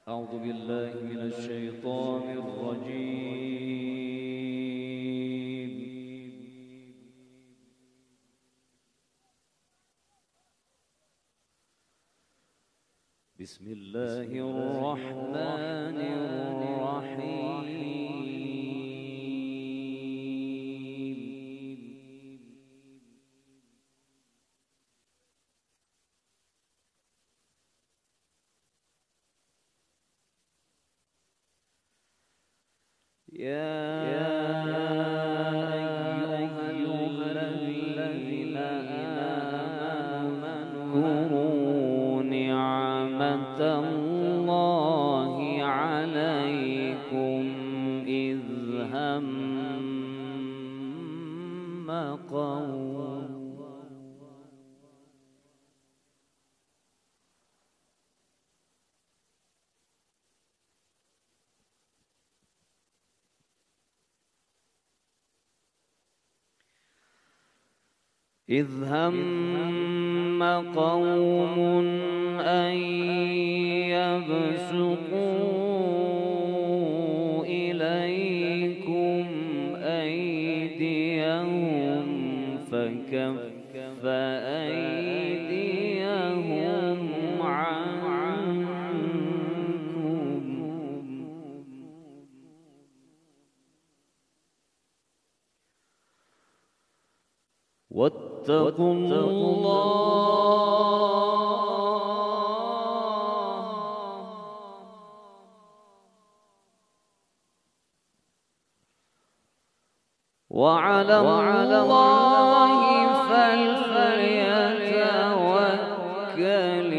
أعوذ بالله من الشيطان الرجيم. بسم الله الرحمن الرحيم. يا أيها الذين آمنوا اذكروا نعمة الله عليكم إذ هم قوم أن يبسطوا إليكم أيديهم فكف أيديهم عنكم واتقوا الله وعلى الله فليتوكل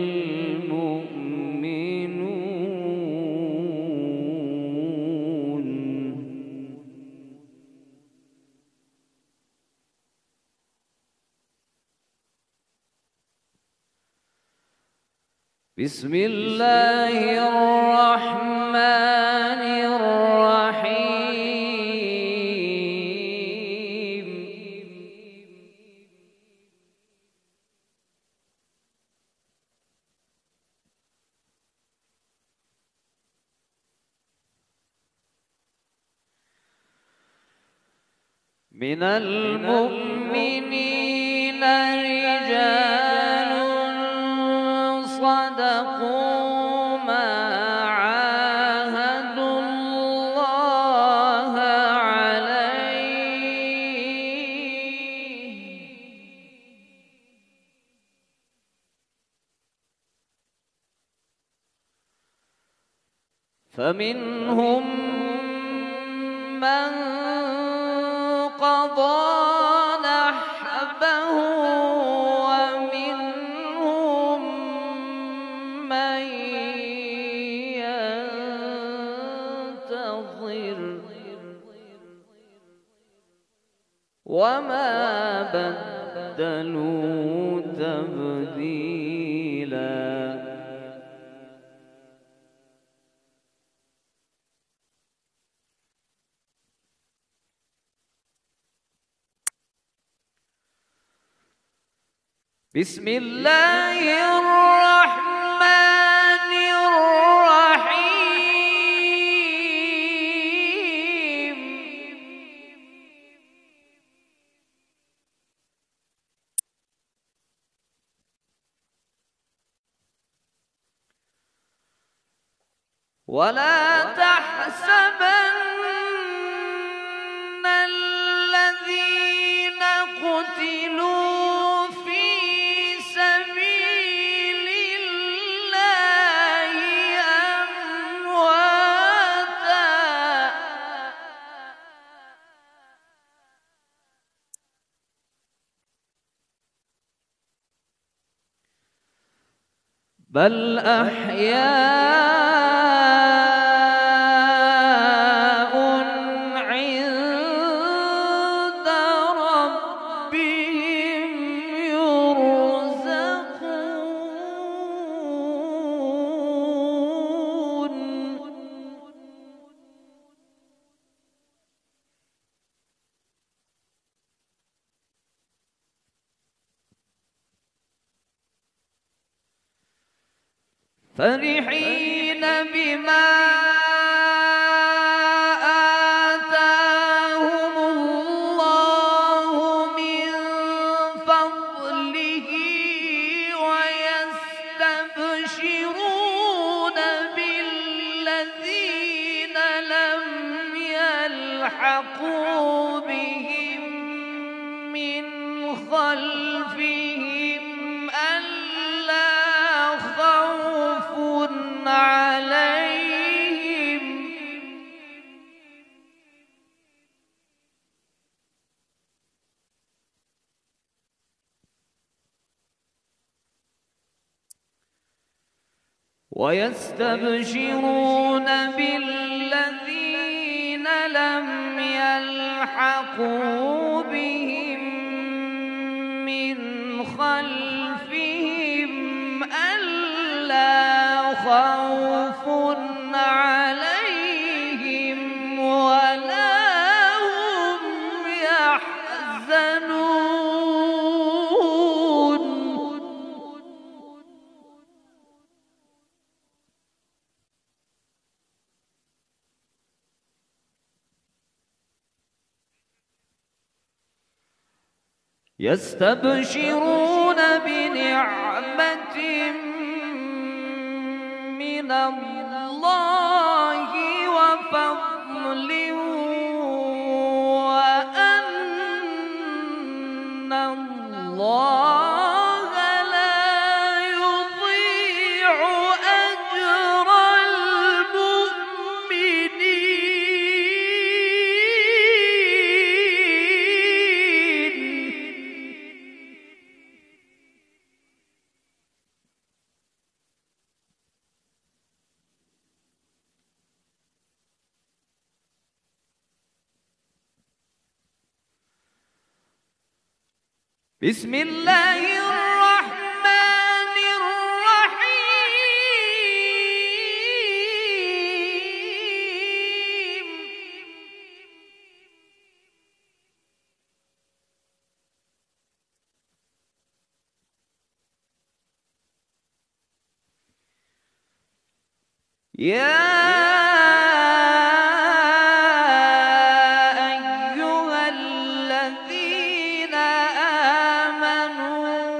المؤمنون. بسم الله الرحمن الرحيم. من المؤمنين رجال صدقوا ما عاهدوا الله عليه فمنهم من قضى نحبه ومنهم من ينتظر وما بدلوا تبديلا. بسم الله الرحمن الرحيم. ولا تحسبن الذين قتلوا في سبيل الله أمواتا بل أحياء عند ربهم يرزقون. فرحين بما آتاهم الله من فضله ويستبشرون بالذين لم يلحقوا بهم من خلفهم ألا خوف عليهم ويستبشرون بالذين لم يلحقوا بهم من خلفهم ألا خوف عليهم ولا هم يحزنون يستبشرون بنعمة من الله وفضل وأن الله لا يضيع أجر المؤمنين بسم الله الرحمن الرحيم يا أيها الذين آمنوا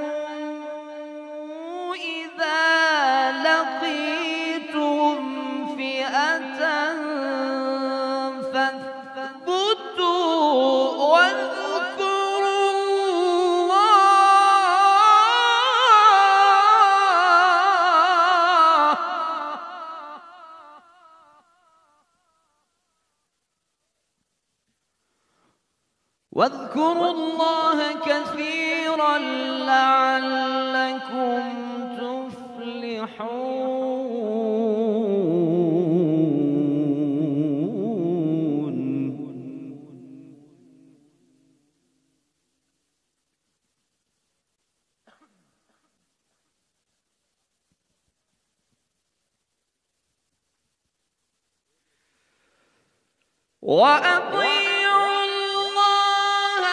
إذا لقيتم فئة فاثبتوا واذكروا الله واذكروا الله كثيرا لعلكم تفلحون وأطيعوا الله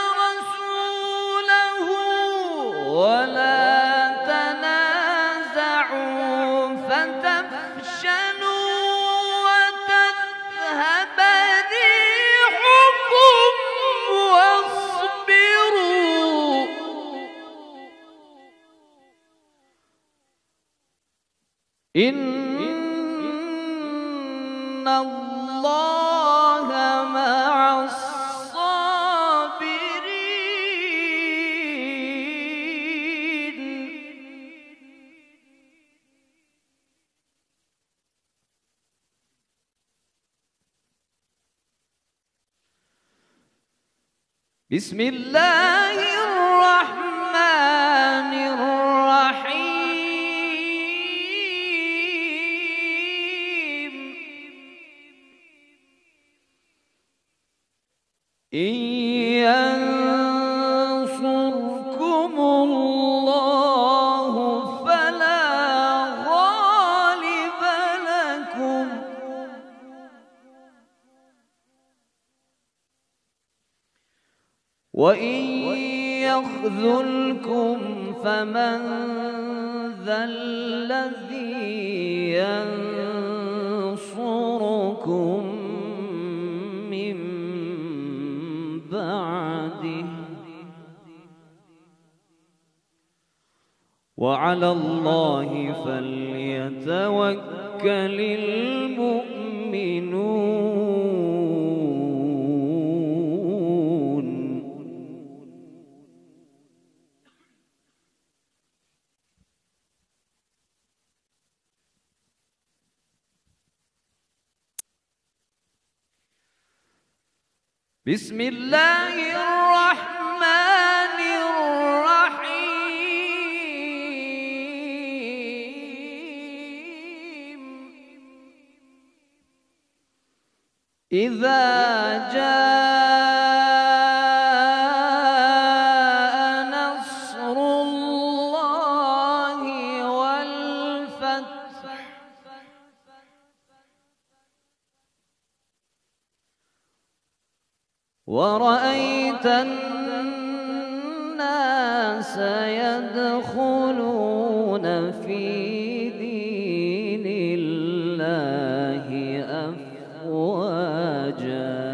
ورسوله ولا تنازعوا فتفشلوا وتذهب ريحكم واصبروا إن الله مع الصابرين بسم الله الرحمن الرحيم إن ينصركم الله فلا غالب لكم وإن يخذلكم فمن ذا الذي ينصركم من بعده وعلى الله فليتوكل المؤمنون. بسم الله الرحمن الرحيم. إذا جاء نصر الله والفتح ورأيت الناس يدخلون في دين الله أفواجا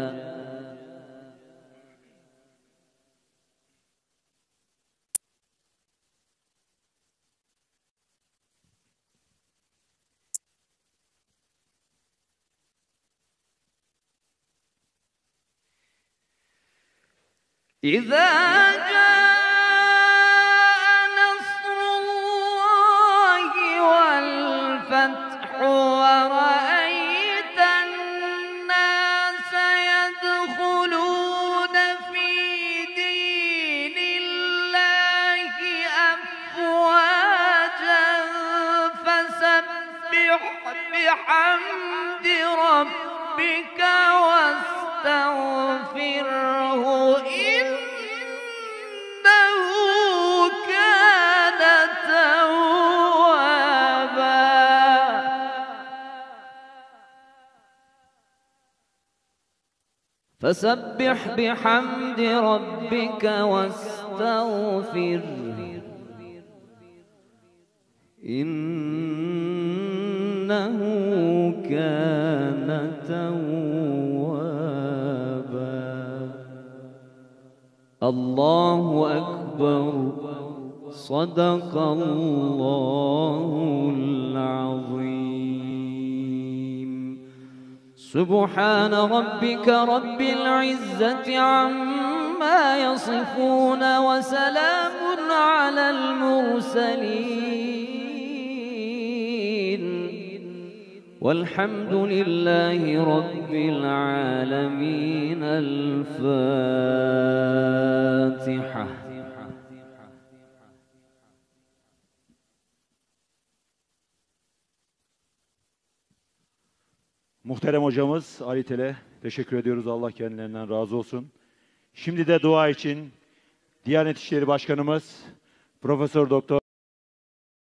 إذا جاء نصر الله والفتح ورأيت الناس يدخلون في دين الله أفواجا فسبح بحمد ربك واستغفره إنه كان توابا. فسبح بحمد ربك واستغفره إنه كان توابا. الله أكبر. صدق الله العظيم. سبحان ربك رب العزة عما يصفون وسلام على المرسلين والحمد لله رب العالمين. الفاتحة. Muhterem hocamız Ali Tel'e teşekkür ediyoruz. Allah kendilerinden razı olsun. Şimdi de dua için Diyanet İşleri Başkanımız Profesör Doktor